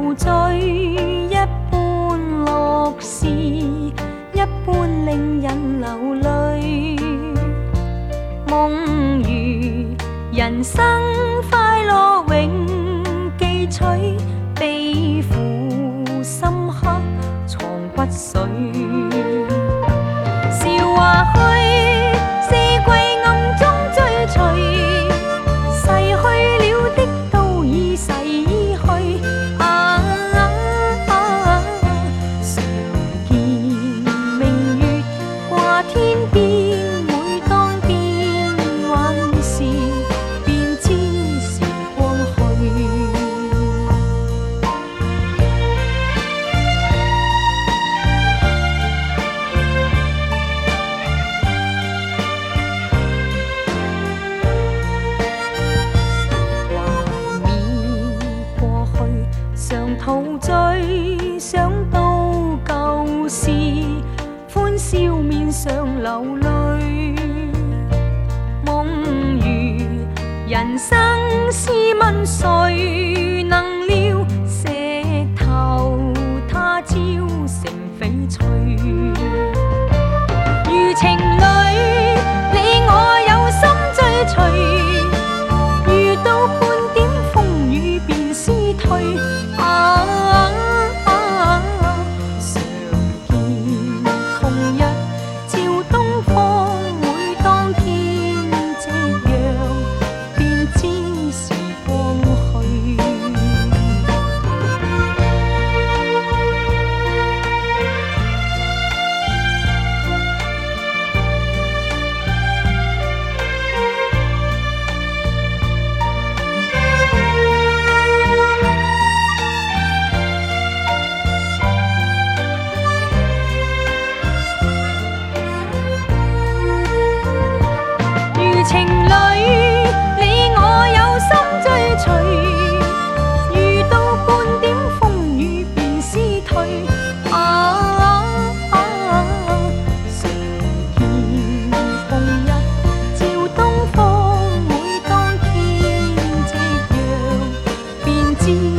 醉，一般乐事，一般令人流泪。梦如人生快乐永记取，悲苦深刻藏骨髓。笑话去，四季暗中追随。逝去了的都已逝去。常见明月挂天边，每当变幻时，便知时光去。常陶醉，想到旧事，欢笑面上流泪。梦如人生，试问谁能料？石头他朝成翡翠。如情侣，你我有心追随，遇到半點風雨便思退。常見紅日照東方，每當天夕陽，便知時光去。情侣，你我有心追隨，遇到半點風雨便思退。常見紅日照東方，每當天夕陽，便知